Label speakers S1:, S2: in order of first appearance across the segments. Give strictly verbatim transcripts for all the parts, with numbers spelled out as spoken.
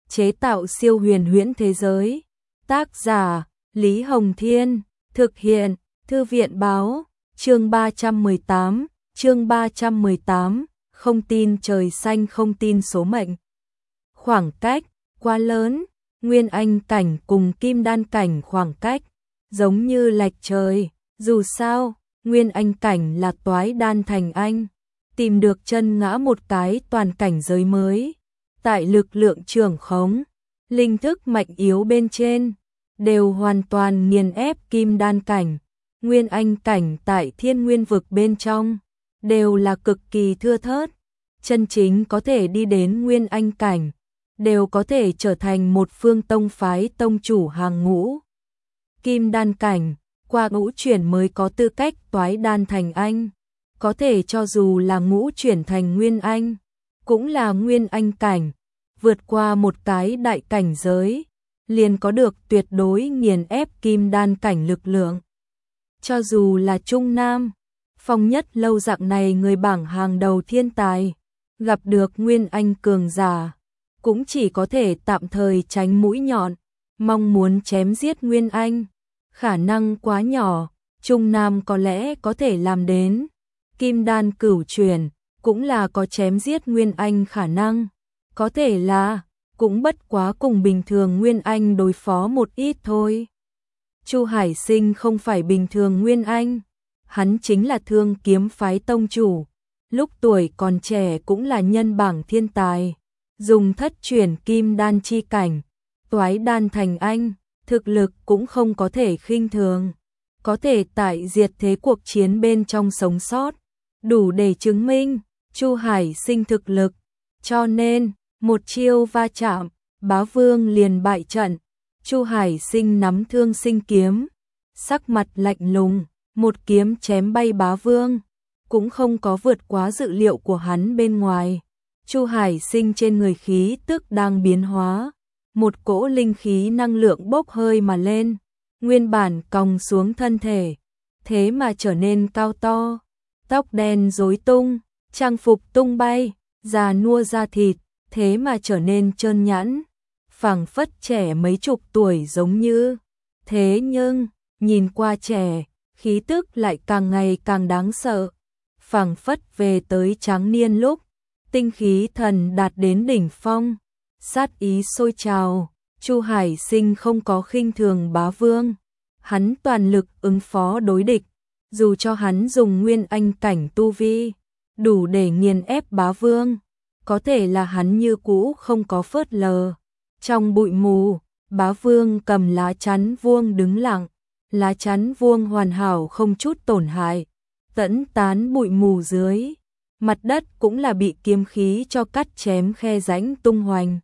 S1: chế tạo siêu huyền huyễn thế giới. Tác giả Lý Hồng Thiên, thực hiện Thư viện Báo. Chương ba trăm mười tám, chương ba trăm mười tám, không tin trời xanh không tin số mệnh. Khoảng cách quá lớn, Nguyên Anh cảnh cùng Kim Đan cảnh khoảng cách giống như lệch trời, dù sao, Nguyên Anh cảnh là toái đan thành anh, tìm được chân ngã một cái toàn cảnh giới mới, tại lực lượng trưởng khống, linh thức mạnh yếu bên trên, đều hoàn toàn nghiền ép Kim Đan cảnh, Nguyên Anh cảnh tại Thiên Nguyên vực bên trong, đều là cực kỳ thưa thớt, chân chính có thể đi đến Nguyên Anh cảnh, đều có thể trở thành một phương tông phái tông chủ hàng ngũ. Kim Đan cảnh, qua ngũ chuyển mới có tư cách toái đan thành anh, có thể cho dù là ngũ chuyển thành Nguyên Anh, cũng là Nguyên Anh cảnh, vượt qua một cái đại cảnh giới, liền có được tuyệt đối nghiền ép Kim Đan cảnh lực lượng. Cho dù là Trung Nam, Phong Nhất Lâu dạng này người bảng hàng đầu thiên tài, gặp được Nguyên Anh cường giả, cũng chỉ có thể tạm thời tránh mũi nhọn, mong muốn chém giết Nguyên Anh, khả năng quá nhỏ, Trung Nam có lẽ có thể làm đến. Kim Đan cửu chuyển, cũng là có chém giết Nguyên Anh khả năng, có thể là, cũng bất quá cùng bình thường Nguyên Anh đối phó một ít thôi. Chu Hải Sinh không phải bình thường Nguyên Anh, hắn chính là Thương Kiếm phái tông chủ, lúc tuổi còn trẻ cũng là nhân bảng thiên tài, dùng thất chuyển Kim Đan chi cảnh, toái đan thành anh, thực lực cũng không có thể khinh thường, có thể tại diệt thế cuộc chiến bên trong sống sót, đủ để chứng minh Chu Hải Sinh thực lực, cho nên một chiêu va chạm, Bá Vương liền bại trận. Chu Hải Sinh nắm Thương Sinh kiếm, sắc mặt lạnh lùng, một kiếm chém bay Bá Vương, cũng không có vượt quá dự liệu của hắn bên ngoài. Chu Hải Sinh trên người khí tức đang biến hóa, một cỗ linh khí năng lượng bốc hơi mà lên, nguyên bản còng xuống thân thể, thế mà trở nên cao to, tóc đen rối tung, trang phục tung bay, già nua da thịt, thế mà trở nên trơn nhẵn, phảng phất trẻ mấy chục tuổi giống như. Thế nhưng, nhìn qua trẻ, khí tức lại càng ngày càng đáng sợ, phảng phất về tới tráng niên lúc, tinh khí thần đạt đến đỉnh phong, sát ý sôi trào. Chu Hải Sinh không có khinh thường Bá Vương, hắn toàn lực ứng phó đối địch, dù cho hắn dùng Nguyên Anh cảnh tu vi, đủ để nghiền ép Bá Vương, có thể là hắn như cũ không có phớt lờ. Trong bụi mù, Bá Vương cầm lá chắn vuông đứng lặng, lá chắn vuông hoàn hảo không chút tổn hại, tẫn tán bụi mù dưới, mặt đất cũng là bị kiếm khí cho cắt chém khe rãnh tung hoành.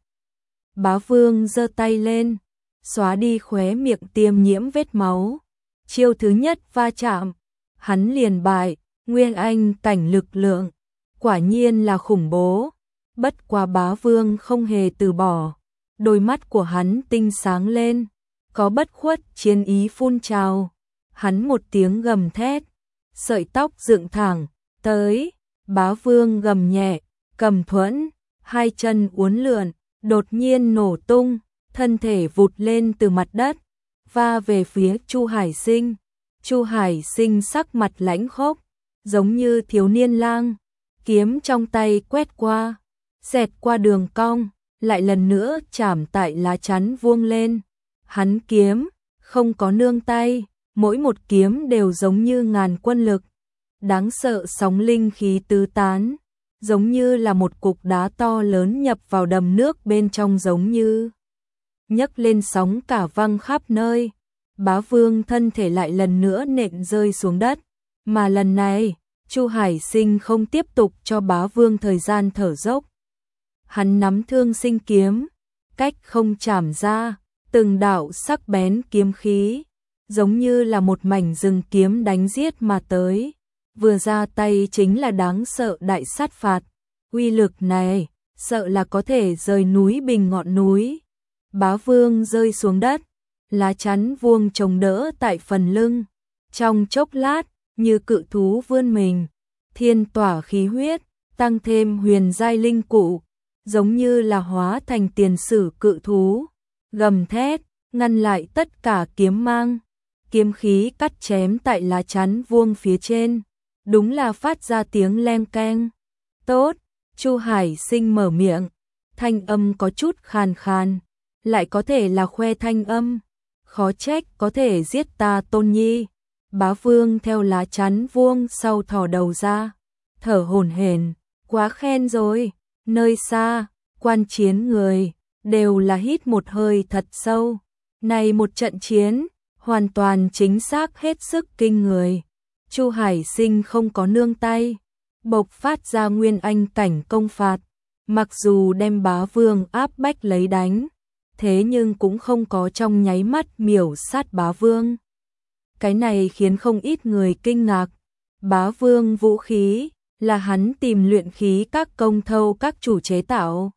S1: Bá Vương giơ tay lên, xóa đi khóe miệng tiêm nhiễm vết máu. Chiêu thứ nhất va chạm, hắn liền bại, Nguyên Anh cảnh lực lượng, quả nhiên là khủng bố. Bất quá Bá Vương không hề từ bỏ, đôi mắt của hắn tinh sáng lên, có bất khuất chiến ý phun trào. Hắn một tiếng gầm thét, sợi tóc dựng thẳng, tới, Bá Vương gầm nhẹ, cầm thuẫn, hai chân uốn lượn, đột nhiên nổ tung, thân thể vụt lên từ mặt đất, va về phía Chu Hải Sinh. Chu Hải Sinh sắc mặt lãnh khốc, giống như thiếu niên lang, kiếm trong tay quét qua, xẹt qua đường cong, lại lần nữa chạm tại lá chắn vuông lên. Hắn kiếm, không có nương tay, mỗi một kiếm đều giống như ngàn quân lực, đáng sợ sóng linh khí tứ tán, giống như là một cục đá to lớn nhập vào đầm nước bên trong giống như nhấc lên sóng cả văng khắp nơi. Bá Vương thân thể lại lần nữa nện rơi xuống đất, mà lần này, Chu Hải Sinh không tiếp tục cho Bá Vương thời gian thở dốc. Hắn nắm Thương Sinh kiếm, cách không chạm ra, từng đạo sắc bén kiếm khí, giống như là một mảnh rừng kiếm đánh giết mà tới. Vừa ra tay chính là đáng sợ đại sát phạt, uy lực này, sợ là có thể rời núi bình ngọn núi. Bá Vương rơi xuống đất, lá chắn vuông chống đỡ tại phần lưng, trong chốc lát, như cự thú vươn mình, thiên tỏa khí huyết, tăng thêm huyền giai linh cụ, giống như là hóa thành tiền sử cự thú, gầm thét, ngăn lại tất cả kiếm mang. Kiếm khí cắt chém tại lá chắn vuông phía trên, đúng là phát ra tiếng leng keng. Tốt, Chu Hải Sinh mở miệng, thanh âm có chút khàn khàn, lại có thể là khoe thanh âm, khó trách có thể giết ta Tôn Nhi. Bá Vương theo lá chắn vuông sau thò đầu ra, thở hổn hển, quá khen rồi. Nơi xa, quan chiến người đều là hít một hơi thật sâu. Này một trận chiến, hoàn toàn chính xác hết sức kinh người. Chu Hải Sinh không có nương tay, bộc phát ra nguyên anh cảnh công phạt, mặc dù đem Bá Vương áp bách lấy đánh, thế nhưng cũng không có trong nháy mắt miểu sát Bá Vương. Cái này khiến không ít người kinh ngạc. Bá Vương vũ khí là hắn tìm luyện khí các công thâu các chủ chế tạo.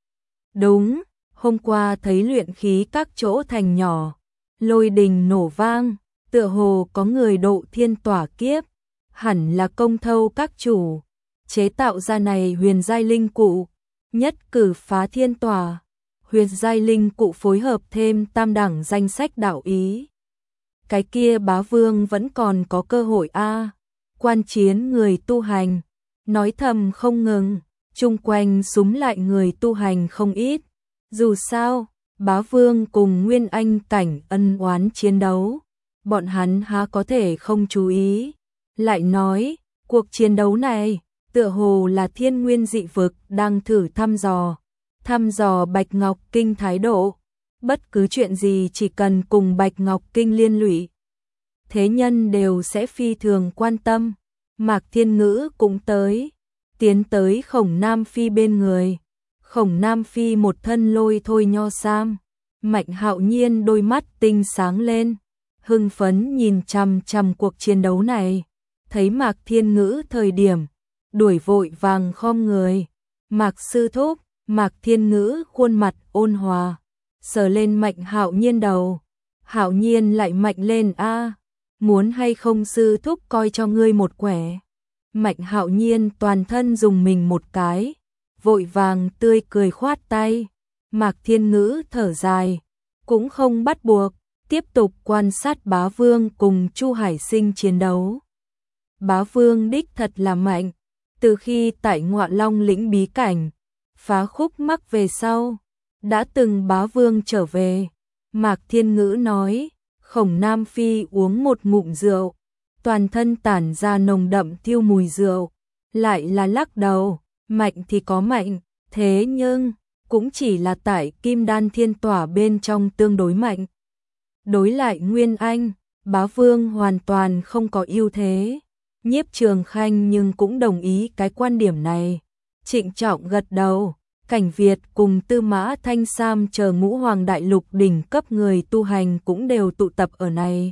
S1: Đúng, hôm qua thấy luyện khí các chỗ thành nhỏ, lôi đình nổ vang, tựa hồ có người độ thiên tỏa kiếp, hẳn là công thâu các chủ chế tạo ra này huyền giai linh cụ, nhất cử phá thiên tỏa. Huyền giai linh cụ phối hợp thêm tam đẳng danh sách đạo ý. Cái kia Bá Vương vẫn còn có cơ hội a. Quan chiến người tu hành nói thầm không ngừng, chung quanh súm lại người tu hành không ít. Dù sao, Bá Vương cùng Nguyên Anh cảnh ân oán chiến đấu, bọn hắn há có thể không chú ý. Lại nói, cuộc chiến đấu này, tựa hồ là Thiên Nguyên dị vực đang thử thăm dò, thăm dò Bạch Ngọc Kinh thái độ. Bất cứ chuyện gì chỉ cần cùng Bạch Ngọc Kinh liên lụy, thế nhân đều sẽ phi thường quan tâm. Mạc Thiên Ngữ cũng tới, tiến tới Khổng Nam Phi bên người. Khổng Nam Phi một thân lôi thôi nho sam, Mạnh Hạo Nhiên đôi mắt tinh sáng lên, hưng phấn nhìn chằm chằm cuộc chiến đấu này. Thấy Mạc Thiên Ngữ thời điểm, đuổi vội vàng khom người. Mạc sư thúc. Mạc Thiên Ngữ khuôn mặt ôn hòa, sờ lên Mạnh Hạo Nhiên đầu. Hạo Nhiên lại mạnh lên a, muốn hay không sư thúc coi cho ngươi một quẻ. Mạnh Hạo Nhiên toàn thân dùng mình một cái, vội vàng tươi cười khoát tay. Mạc Thiên Ngữ thở dài, cũng không bắt buộc, tiếp tục quan sát Bá Vương cùng Chu Hải Sinh chiến đấu. Bá Vương đích thật là mạnh, từ khi tại Ngọa Long lĩnh bí cảnh phá khúc mắc về sau, đã từng Bá Vương trở về. Mạc Thiên Ngữ nói, Khổng Nam Phi uống một ngụm rượu, toàn thân tản ra nồng đậm thiêu mùi rượu, lại là lắc đầu, mạnh thì có mạnh, thế nhưng cũng chỉ là tại Kim Đan Thiên Tỏa bên trong tương đối mạnh. Đối lại Nguyên Anh, Bá Vương hoàn toàn không có ưu thế. Nhiếp Trường Khanh nhưng cũng đồng ý cái quan điểm này. Trịnh trọng gật đầu, Cảnh Việt cùng Tư Mã Thanh Sam chờ ngũ hoàng đại lục đỉnh cấp người tu hành cũng đều tụ tập ở này.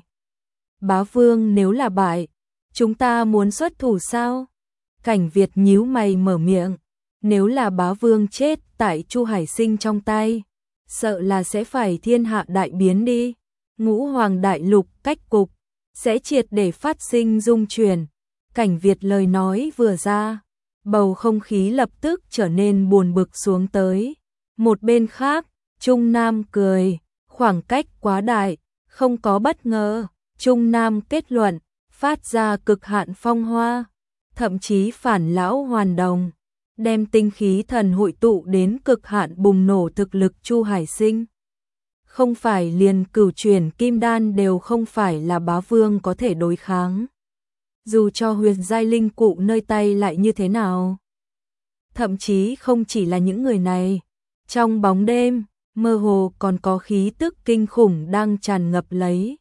S1: Bá Vương nếu là bại, chúng ta muốn xuất thủ sao? Cảnh Việt nhíu mày mở miệng, nếu là Bá Vương chết tại Chu Hải Sinh trong tay, sợ là sẽ phải thiên hạ đại biến đi. Ngũ hoàng đại lục cách cục sẽ triệt để phát sinh dung chuyển. Cảnh Việt lời nói vừa ra, bầu không khí lập tức trở nên buồn bực xuống tới. Một bên khác, Trung Nam cười, khoảng cách quá đại, không có bất ngờ. Trung Nam kết luận, phát ra cực hạn phong hoa, thậm chí phản lão hoàn đồng, đem tinh khí thần hội tụ đến cực hạn bùng nổ thực lực Chu Hải Sinh. Không phải liền cửu chuyển kim đan đều không phải là Bá Vương có thể đối kháng. Dù cho huyền giai linh cụ nơi tay lại như thế nào. Thậm chí không chỉ là những người này. Trong bóng đêm, mơ hồ còn có khí tức kinh khủng đang tràn ngập lấy.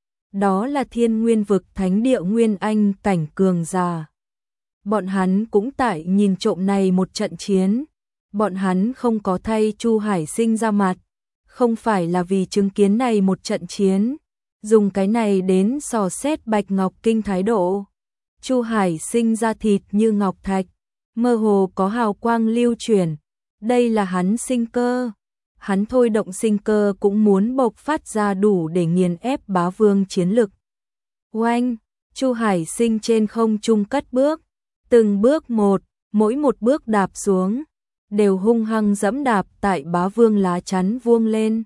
S1: Đó là Thiên Nguyên vực thánh địa Nguyên Anh cảnh cường giả. Bọn hắn cũng tại nhìn trộm này một trận chiến. Bọn hắn không có thay Chu Hải Sinh ra mặt. Không phải là vì chứng kiến này một trận chiến. Dùng cái này đến dò xét Bạch Ngọc Kinh thái độ. Chu Hải Sinh ra thịt như ngọc thạch, mơ hồ có hào quang lưu chuyển. Đây là hắn sinh cơ. Hắn thôi động sinh cơ cũng muốn bộc phát ra đủ để nghiền ép Bá Vương chiến lực. Oanh, Chu Hải Sinh trên không trung cất bước, từng bước một, mỗi một bước đạp xuống đều hung hăng dẫm đạp tại bá vương lá chắn vuông lên.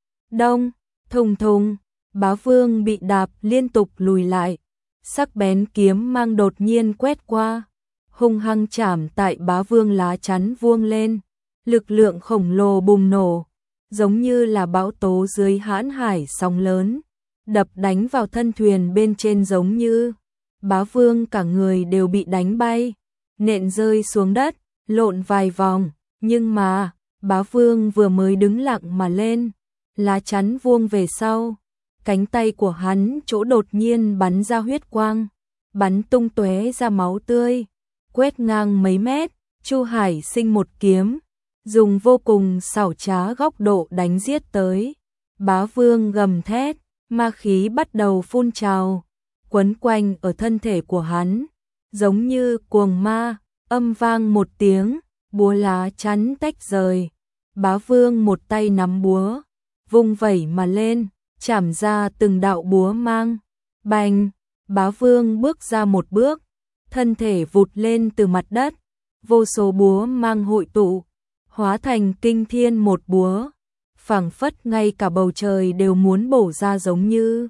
S1: Đông, thùng thùng, bá vương bị đạp liên tục lùi lại, sắc bén kiếm mang đột nhiên quét qua, hung hăng chạm tại bá vương lá chắn vuông lên, lực lượng khổng lồ bùng nổ, giống như là bão tố dưới hãn hải sóng lớn, đập đánh vào thân thuyền bên trên giống như bá vương cả người đều bị đánh bay, nện rơi xuống đất, lộn vài vòng, nhưng mà bá vương vừa mới đứng lặng mà lên, lá chắn vuông về sau, cánh tay của hắn chỗ đột nhiên bắn ra huyết quang, bắn tung tóe ra máu tươi, quét ngang mấy mét, Chu Hải Sinh một kiếm, dùng vô cùng xảo trá góc độ đánh giết tới. Bá vương gầm thét, ma khí bắt đầu phun trào, quấn quanh ở thân thể của hắn, giống như cuồng ma, âm vang một tiếng, búa lá chắn tách rời. Bá vương một tay nắm búa, vung vẩy mà lên, chảm ra từng đạo búa mang. Bành, bá vương bước ra một bước, thân thể vụt lên từ mặt đất, vô số búa mang hội tụ, hóa thành kinh thiên một búa, phảng phất ngay cả bầu trời đều muốn bổ ra giống như.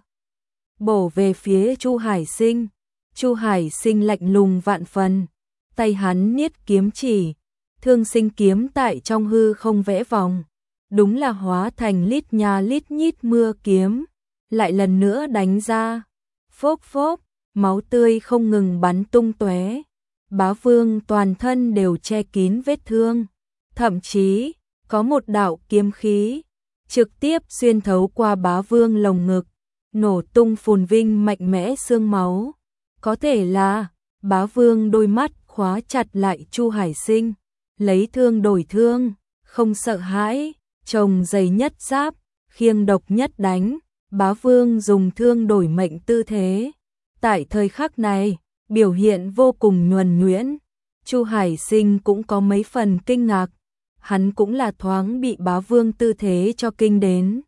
S1: Bổ về phía Chu Hải Sinh, Chu Hải Sinh lạnh lùng vạn phần, tay hắn niết kiếm chỉ, thương sinh kiếm tại trong hư không vẽ vòng, đúng là hóa thành lít nha lít nhít mưa kiếm, lại lần nữa đánh ra, phốc phốc, máu tươi không ngừng bắn tung tóe, bá vương toàn thân đều che kín vết thương, thậm chí có một đạo kiếm khí trực tiếp xuyên thấu qua bá vương lồng ngực, nổ tung phồn vinh mạnh mẽ xương máu. Có thể là bá vương đôi mắt khóa chặt lại Chu Hải Sinh, lấy thương đổi thương, không sợ hãi, chồng dày nhất giáp, khiêng độc nhất đánh, bá vương dùng thương đổi mệnh tư thế. Tại thời khắc này, biểu hiện vô cùng nhuần nhuyễn, Chu Hải Sinh cũng có mấy phần kinh ngạc, hắn cũng là thoáng bị bá vương tư thế cho kinh đến.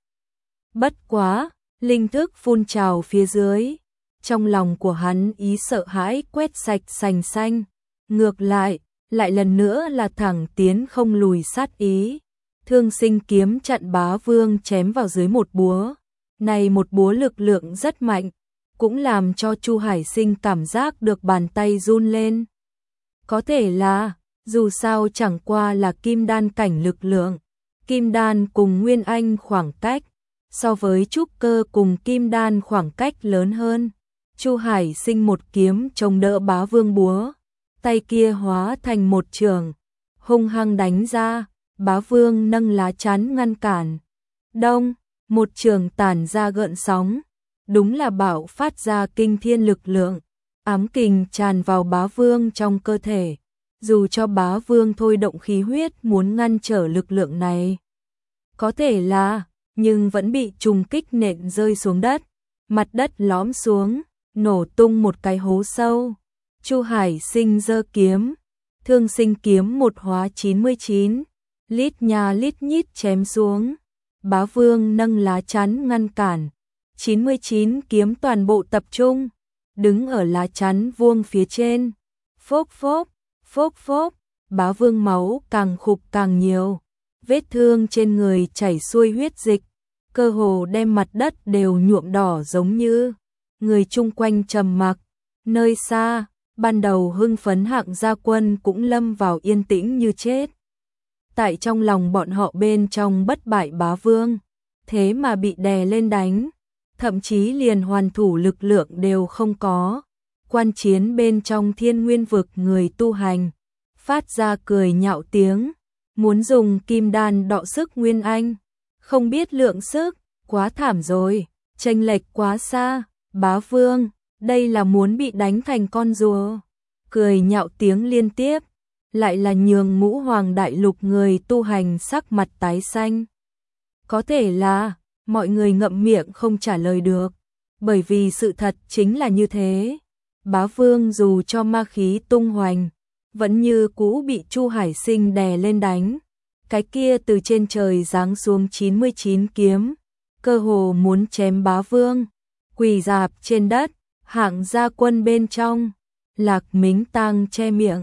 S1: Bất quá, linh thức phun trào phía dưới, trong lòng của hắn ý sợ hãi quét sạch sành xanh, ngược lại, lại lần nữa là thẳng tiến không lùi sát ý. Thương sinh kiếm chặn bá vương chém vào dưới một búa, này một búa lực lượng rất mạnh, cũng làm cho Chu Hải Sinh cảm giác được bàn tay run lên. Có thể là, dù sao chẳng qua là kim đan cảnh lực lượng, kim đan cùng nguyên anh khoảng cách, so với trúc cơ cùng kim đan khoảng cách lớn hơn. Chu Hải Sinh một kiếm chống đỡ bá vương búa, tay kia hóa thành một trường, hung hăng đánh ra, bá vương nâng lá chắn ngăn cản. Đông, một trường tản ra gợn sóng, đúng là bạo phát ra kinh thiên lực lượng, ám kình tràn vào bá vương trong cơ thể, dù cho bá vương thôi động khí huyết muốn ngăn trở lực lượng này. Có thể là, nhưng vẫn bị trùng kích nện rơi xuống đất, mặt đất lõm xuống, nổ tung một cái hố sâu. Chu Hải Sinh giơ kiếm, thương sinh kiếm một hóa chín mươi chín, lít nha lít nhít chém xuống, bá vương nâng lá chắn ngăn cản, chín mươi chín kiếm toàn bộ tập trung, đứng ở lá chắn vuông phía trên, phốc phốc, phốc phốc, bá vương máu càng khục càng nhiều, vết thương trên người chảy xuôi huyết dịch, cơ hồ đem mặt đất đều nhuộm đỏ giống như. Người chung quanh trầm mặc, nơi xa, ban đầu hưng phấn hạng gia quân cũng lâm vào yên tĩnh như chết. Tại trong lòng bọn họ bên trong bất bại bá vương, thế mà bị đè lên đánh, thậm chí liền hoàn thủ lực lượng đều không có. Quan chiến bên trong thiên nguyên vực người tu hành, phát ra cười nhạo tiếng, muốn dùng kim đan đọ sức nguyên anh, không biết lượng sức, quá thảm rồi, chênh lệch quá xa, bá vương, đây là muốn bị đánh thành con rùa. Cười nhạo tiếng liên tiếp, lại là nhường ngũ hoàng đại lục người tu hành sắc mặt tái xanh. Có thể là, mọi người ngậm miệng không trả lời được, bởi vì sự thật chính là như thế. Bá vương dù cho ma khí tung hoành, vẫn như cũ bị Chu Hải Sinh đè lên đánh. Cái kia từ trên trời giáng xuống chín mươi chín kiếm, cơ hồ muốn chém bá vương, quỳ rạp trên đất, hạng gia quân bên trong, Lạc Mính Tang che miệng,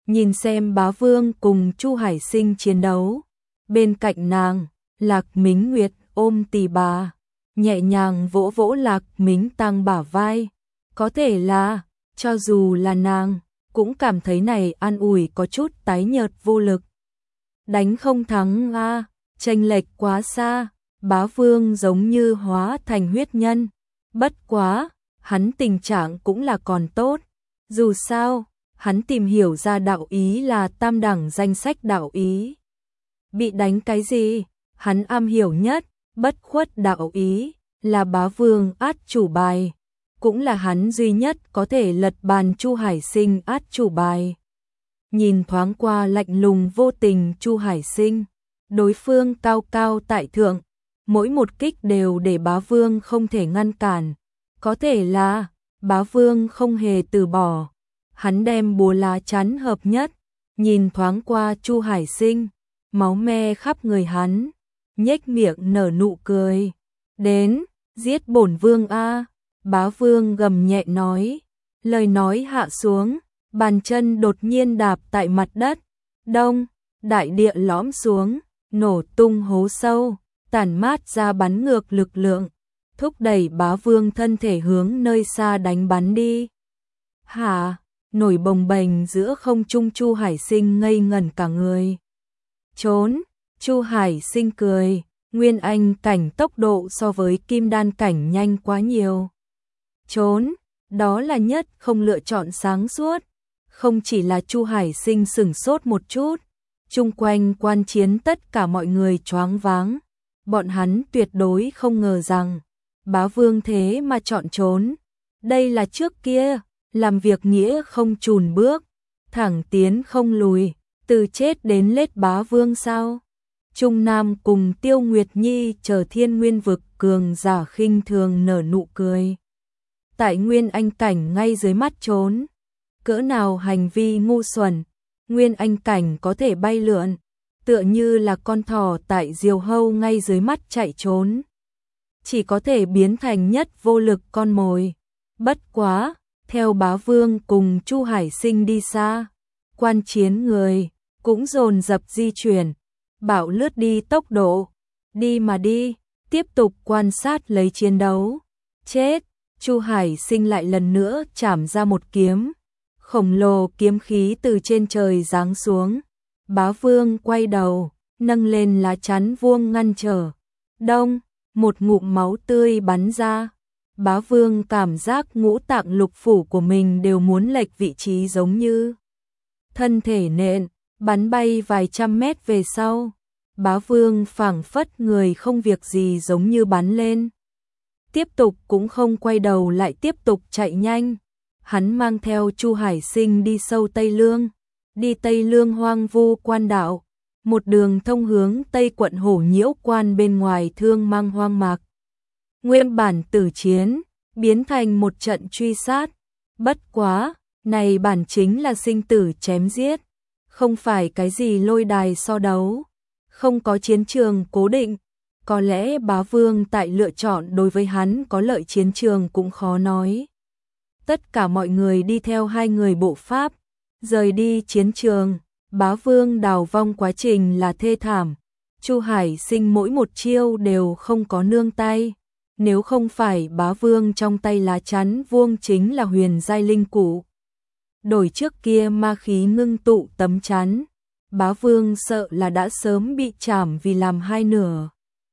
S1: nhìn xem Bá Vương cùng Chu Hải Sinh chiến đấu. Bên cạnh nàng, Lạc Mính Nguyệt ôm Tỳ Bà, nhẹ nhàng vỗ vỗ Lạc Mính Tăng bả vai. Có thể là, cho dù là nàng, cũng cảm thấy này an ủi có chút tái nhợt vô lực. Đánh không thắng a, à, chênh lệch quá xa, Bá Vương giống như hóa thành huyết nhân. Bất quá, hắn tình trạng cũng là còn tốt. Dù sao, hắn tìm hiểu ra đạo ý là tam đẳng danh sách đạo ý. Bị đánh cái gì? Hắn am hiểu nhất, bất khuất đạo ý, là Bá Vương át chủ bài. Cũng là hắn duy nhất có thể lật bàn Chu Hải Sinh át chủ bài. Nhìn thoáng qua lạnh lùng vô tình Chu Hải Sinh, đối phương cao cao tại thượng, mỗi một kích đều để Bá Vương không thể ngăn cản. Có thể là, Bá Vương không hề từ bỏ. Hắn đem búa lá chắn hợp nhất, nhìn thoáng qua Chu Hải Sinh, máu me khắp người hắn, nhếch miệng nở nụ cười. Đến, giết bổn vương a. Bá Vương gầm nhẹ nói, lời nói hạ xuống, bàn chân đột nhiên đạp tại mặt đất. Đông, đại địa lõm xuống, nổ tung hố sâu, tản mát ra bắn ngược lực lượng, thúc đẩy Bá Vương thân thể hướng nơi xa đánh bắn đi. Hả? Nổi bồng bềnh giữa không trung Chu Hải Sinh ngây ngẩn cả người. Trốn, Chu Hải Sinh cười, Nguyên Anh cảnh tốc độ so với Kim Đan cảnh nhanh quá nhiều. Trốn, đó là nhất không lựa chọn sáng suốt. Không chỉ là Chu Hải Sinh sửng sốt một chút, chung quanh quan chiến tất cả mọi người choáng váng. Bọn hắn tuyệt đối không ngờ rằng Bá Vương thế mà chọn trốn. Đây là trước kia, làm việc nghĩa không chùn bước, thẳng tiến không lùi, từ chết đến lết Bá Vương sao? Trung Nam cùng Tiêu Nguyệt Nhi chờ Thiên Nguyên vực cường giả khinh thường nở nụ cười. Tại Nguyên Anh cảnh ngay dưới mắt trốn, cỡ nào hành vi ngu xuẩn, Nguyên Anh cảnh có thể bay lượn, tựa như là con thỏ tại diều hâu ngay dưới mắt chạy trốn. Chỉ có thể biến thành nhất vô lực con mồi. Bất quá, theo Bá Vương cùng Chu Hải Sinh đi xa, quan chiến người cũng dồn dập di chuyển, bảo lướt đi tốc độ, đi mà đi, tiếp tục quan sát lấy chiến đấu. Chết, Chu Hải Sinh lại lần nữa chảm ra một kiếm, khổng lồ kiếm khí từ trên trời giáng xuống. Bá Vương quay đầu, nâng lên lá chắn vuông ngăn trở. Đông, một ngụm máu tươi bắn ra. Bá Vương cảm giác ngũ tạng lục phủ của mình đều muốn lệch vị trí giống như thân thể nện, bắn bay vài trăm mét về sau. Bá Vương phảng phất người không việc gì giống như bắn lên. Tiếp tục cũng không quay đầu lại tiếp tục chạy nhanh. Hắn mang theo Chu Hải Sinh đi sâu Tây Lương, đi Tây Lương hoang vu quan đạo, một đường thông hướng Tây quận Hổ Nhiễu quan bên ngoài Thương Mang hoang mạc. Nguyên bản tử chiến, biến thành một trận truy sát. Bất quá, này bản chính là sinh tử chém giết, không phải cái gì lôi đài so đấu, không có chiến trường cố định. Có lẽ Bá Vương tại lựa chọn đối với hắn có lợi chiến trường cũng khó nói. Tất cả mọi người đi theo hai người bộ pháp, rời đi chiến trường. Bá Vương đào vong quá trình là thê thảm. Chu Hải Sinh mỗi một chiêu đều không có nương tay. Nếu không phải Bá Vương trong tay lá chắn vuông chính là huyền giai linh cụ, đổi trước kia ma khí ngưng tụ tấm chắn, Bá Vương sợ là đã sớm bị chảm vì làm hai nửa.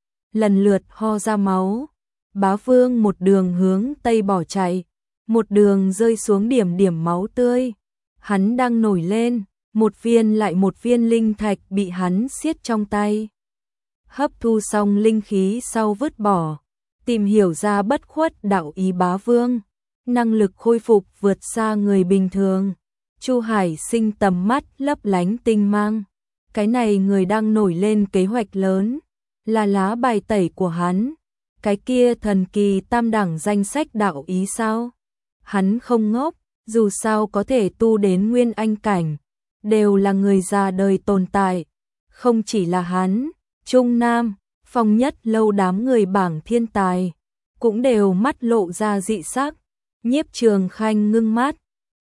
S1: Lần lượt ho ra máu, Bá Vương một đường hướng Tây bỏ chạy, một đường rơi xuống điểm điểm máu tươi. Hắn đang nổi lên, một viên lại một viên linh thạch bị hắn siết trong tay. Hấp thu xong linh khí sau vứt bỏ, tìm hiểu ra bất khuất đạo ý Bá Vương, năng lực khôi phục vượt xa người bình thường. Chu Hải Sinh tầm mắt lấp lánh tinh mang. Cái này người đang nổi lên kế hoạch lớn, là lá bài tẩy của hắn. Cái kia thần kỳ tam đẳng danh sách đạo ý sao? Hắn không ngốc, dù sao có thể tu đến Nguyên Anh cảnh, đều là người già đời tồn tại. Không chỉ là hắn, Trung Nam, Phong Nhất Lâu đám người bảng thiên tài cũng đều mắt lộ ra dị sắc. Nhiếp Trường Khanh ngưng mắt,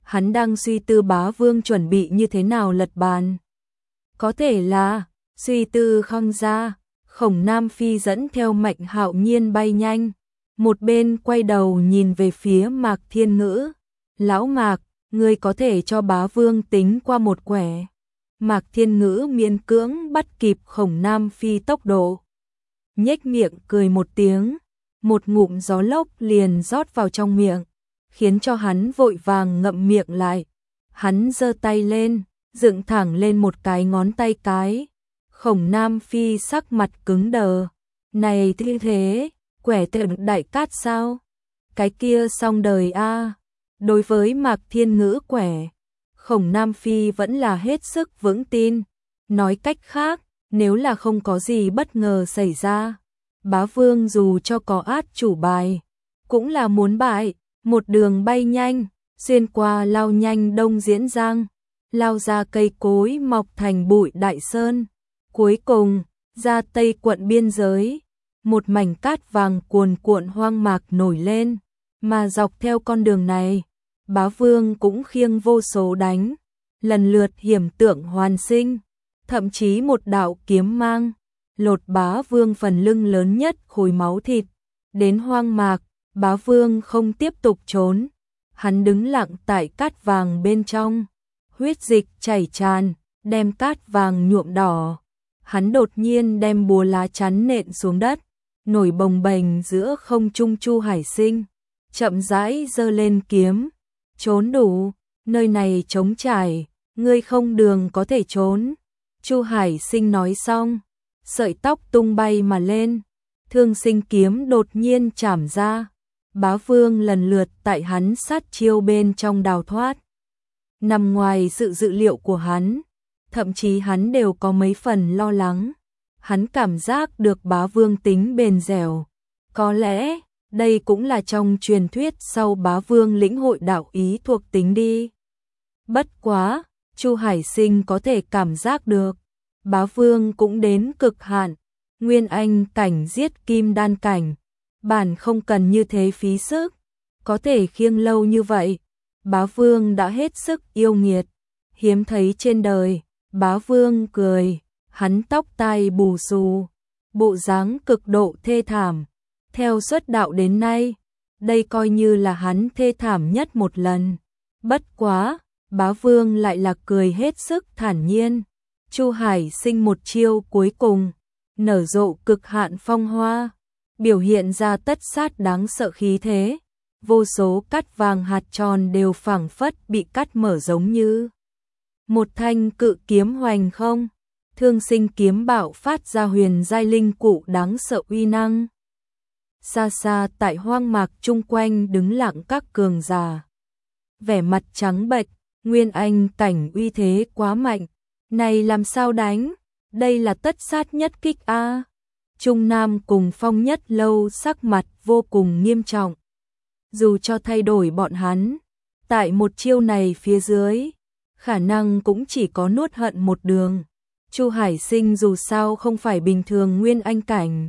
S1: hắn đang suy tư bá vương chuẩn bị như thế nào lật bàn. Có thể là, suy tư không ra, Khổng Nam Phi dẫn theo Mạnh Hạo Nhiên bay nhanh, một bên quay đầu nhìn về phía Mạc Thiên Ngữ. Lão Mạc, ngươi có thể cho bá vương tính qua một quẻ. Mạc Thiên Ngữ miễn cưỡng bắt kịp Khổng Nam Phi tốc độ. Nhếch miệng cười một tiếng, một ngụm gió lốc liền rót vào trong miệng, khiến cho hắn vội vàng ngậm miệng lại. Hắn giơ tay lên, dựng thẳng lên một cái ngón tay cái. Khổng Nam Phi sắc mặt cứng đờ. Này thế thế, quẻ tượng đại cát sao? Cái kia xong đời a. Đối với Mạc Thiên Ngữ quẻ, Khổng Nam Phi vẫn là hết sức vững tin. Nói cách khác, nếu là không có gì bất ngờ xảy ra, bá vương dù cho có át chủ bài, cũng là muốn bại. Một đường bay nhanh, xuyên qua lao nhanh Đông Diễn Giang, lao ra cây cối mọc thành bụi Đại Sơn. Cuối cùng, ra Tây quận biên giới, một mảnh cát vàng cuồn cuộn hoang mạc nổi lên, mà dọc theo con đường này, bá vương cũng khiêng vô số đánh, lần lượt hiểm tượng hoàn sinh, thậm chí một đạo kiếm mang, lột bá vương phần lưng lớn nhất khối máu thịt. Đến hoang mạc, bá vương không tiếp tục trốn, hắn đứng lặng tại cát vàng bên trong, huyết dịch chảy tràn, đem cát vàng nhuộm đỏ. Hắn đột nhiên đem búa lá chắn nện xuống đất, nổi bồng bềnh giữa không trung. Chu Hải Sinh chậm rãi giơ lên kiếm, trốn đủ, nơi này trống trải, ngươi không đường có thể trốn. Chu Hải Sinh nói xong, sợi tóc tung bay mà lên, Thương Sinh kiếm đột nhiên chảm ra, bá vương lần lượt tại hắn sát chiêu bên trong đào thoát. Nằm ngoài sự dự liệu của hắn, thậm chí hắn đều có mấy phần lo lắng. Hắn cảm giác được bá vương tính bền dẻo. Có lẽ, đây cũng là trong truyền thuyết sau bá vương lĩnh hội đạo ý thuộc tính đi. Bất quá, Chu Hải Sinh có thể cảm giác được, bá vương cũng đến cực hạn. Nguyên Anh cảnh giết kim đan cảnh, bản không cần như thế phí sức, có thể khiêng lâu như vậy. Bá vương đã hết sức yêu nghiệt, hiếm thấy trên đời. Bá vương cười, hắn tóc tai bù xù, bộ dáng cực độ thê thảm. Theo xuất đạo đến nay, đây coi như là hắn thê thảm nhất một lần. Bất quá, bá vương lại là cười hết sức thản nhiên. Chu Hải Sinh một chiêu cuối cùng, nở rộ cực hạn phong hoa, biểu hiện ra tất sát đáng sợ khí thế. Vô số cát vàng hạt tròn đều phảng phất bị cắt mở giống như một thanh cự kiếm hoành không. Thương Sinh kiếm bạo phát ra huyền giai linh cụ đáng sợ uy năng. Xa xa tại hoang mạc chung quanh đứng lặng các cường giả, vẻ mặt trắng bệch. Nguyên Anh cảnh uy thế quá mạnh, này làm sao đánh? Đây là tất sát nhất kích a. Trung Nam cùng Phong Nhất Lâu sắc mặt vô cùng nghiêm trọng. Dù cho thay đổi bọn hắn, tại một chiêu này phía dưới, khả năng cũng chỉ có nuốt hận một đường. Chu Hải Sinh dù sao không phải bình thường Nguyên Anh cảnh.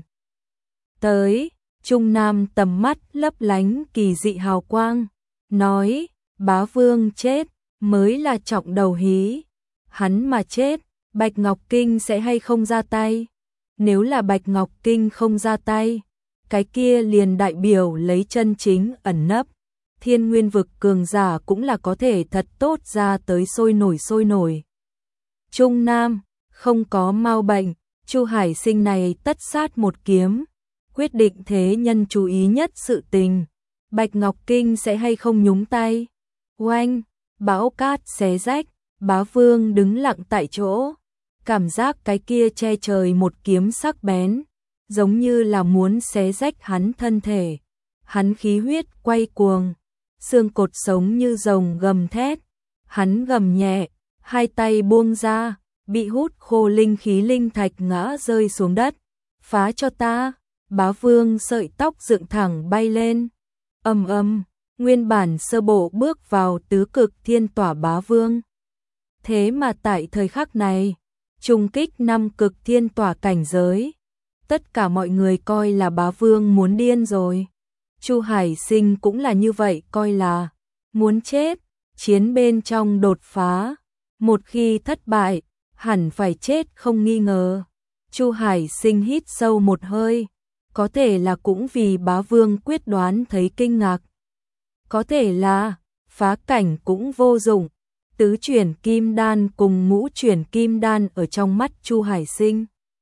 S1: Tới, Trung Nam tầm mắt lấp lánh kỳ dị hào quang, nói, bá vương chết, mới là trọng đầu hí. Hắn mà chết, Bạch Ngọc Kinh sẽ hay không ra tay? Nếu là Bạch Ngọc Kinh không ra tay, cái kia liền đại biểu lấy chân chính ẩn nấp. Thiên Nguyên vực cường giả cũng là có thể thật tốt ra tới sôi nổi sôi nổi. Trung Nam, không có mau bệnh, Chu Hải Sinh này tất sát một kiếm, quyết định thế nhân chú ý nhất sự tình. Bạch Ngọc Kinh sẽ hay không nhúng tay? Oanh, bão cát xé rách, bá vương đứng lặng tại chỗ, cảm giác cái kia che trời một kiếm sắc bén, giống như là muốn xé rách hắn thân thể. Hắn khí huyết quay cuồng, xương cột sống như rồng gầm thét. Hắn gầm nhẹ, hai tay buông ra, bị hút khô linh khí linh thạch ngã rơi xuống đất. Phá cho ta! Bá vương sợi tóc dựng thẳng bay lên. Ầm ầm, nguyên bản sơ bộ bước vào tứ cực thiên tỏa bá vương. Thế mà tại thời khắc này, trùng kích năm cực thiên tỏa cảnh giới. Tất cả mọi người coi là bá vương muốn điên rồi. Chu Hải Sinh cũng là như vậy, coi là muốn chết. chiến bên trong đột phá, một khi thất bại, hẳn phải chết không nghi ngờ. Chu Hải Sinh hít sâu một hơi, có thể là cũng vì Bá Vương quyết đoán thấy kinh ngạc. Có thể là phá cảnh cũng vô dụng, tứ chuyển kim đan cùng ngũ chuyển kim đan ở trong mắt Chu Hải Sinh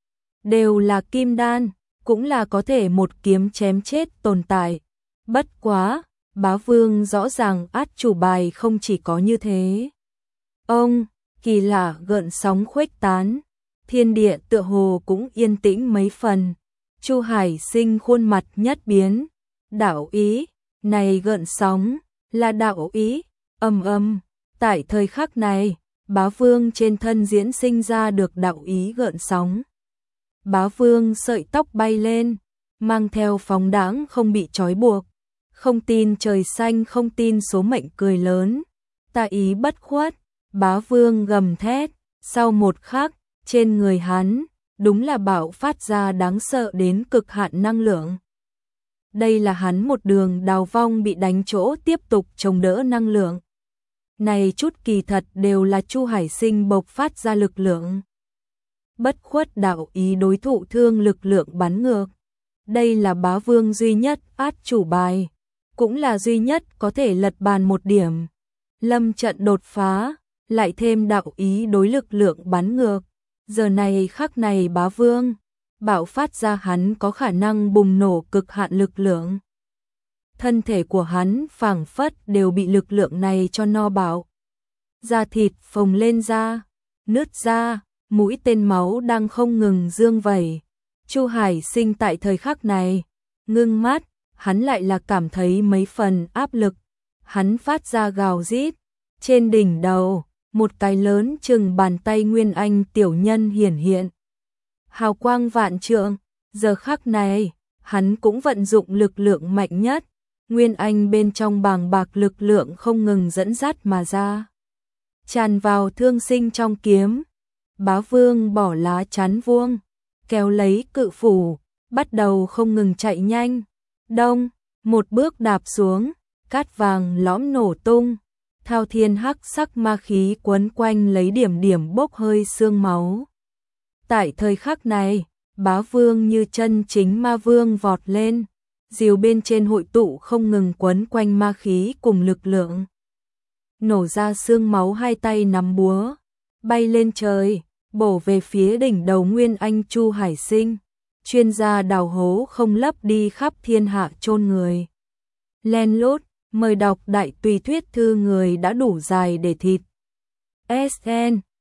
S1: đều là kim đan, cũng là có thể một kiếm chém chết tồn tại. Bất quá, Bá Vương rõ ràng át chủ bài không chỉ có như thế. Ông, kỳ lạ gợn sóng khuếch tán, thiên địa tựa hồ cũng yên tĩnh mấy phần. Chu Hải Sinh khuôn mặt nhất biến, đạo ý, này gợn sóng, là đạo ý, âm âm, tại thời khắc này, Bá Vương trên thân diễn sinh ra được đạo ý gợn sóng. Bá Vương sợi tóc bay lên, mang theo phóng đãng không bị trói buộc, không tin trời xanh không tin số mệnh cười lớn, ta ý bất khuất, Bá Vương gầm thét, sau một khắc, trên người hắn, đúng là bạo phát ra đáng sợ đến cực hạn năng lượng. Đây là hắn một đường đào vong bị đánh chỗ tiếp tục chống đỡ năng lượng. Này chút kỳ thật đều là Chu Hải Sinh bộc phát ra lực lượng. Bất khuất đạo ý đối thủ thương lực lượng bắn ngược. Đây là Bá Vương duy nhất át chủ bài, cũng là duy nhất có thể lật bàn một điểm. Lâm trận đột phá, lại thêm đạo ý đối lực lượng bắn ngược. Giờ này khắc này Bá Vương bạo phát ra hắn có khả năng bùng nổ cực hạn lực lượng. Thân thể của hắn phảng phất đều bị lực lượng này cho no bạo. Da thịt phồng lên ra, nứt ra, mũi tên máu đang không ngừng dương vẩy. Chu Hải Sinh tại thời khắc này, ngưng mắt, hắn lại là cảm thấy mấy phần áp lực. Hắn phát ra gào rít, trên đỉnh đầu, một cái lớn chừng bàn tay Nguyên Anh tiểu nhân hiển hiện. Hào quang vạn trượng, giờ khắc này, hắn cũng vận dụng lực lượng mạnh nhất. Nguyên Anh bên trong bàng bạc lực lượng không ngừng dẫn dắt mà ra. Tràn vào thương sinh trong kiếm. Bá Vương bỏ lá chắn vuông, kéo lấy cự phủ, bắt đầu không ngừng chạy nhanh. Đông, một bước đạp xuống, cát vàng lõm nổ tung. Thao thiên hắc sắc ma khí quấn quanh lấy điểm điểm bốc hơi xương máu. Tại thời khắc này, Bá Vương như chân chính ma vương vọt lên, diều bên trên hội tụ không ngừng quấn quanh ma khí cùng lực lượng. Nổ ra xương máu, hai tay nắm búa, bay lên trời, bổ về phía đỉnh đầu Nguyên Anh Chu Hải Sinh. Chuyên gia đào hố không lấp đi khắp thiên hạ chôn người. Len lút, mời đọc đại tùy thuyết thư người đã đủ dài để thịt. ét en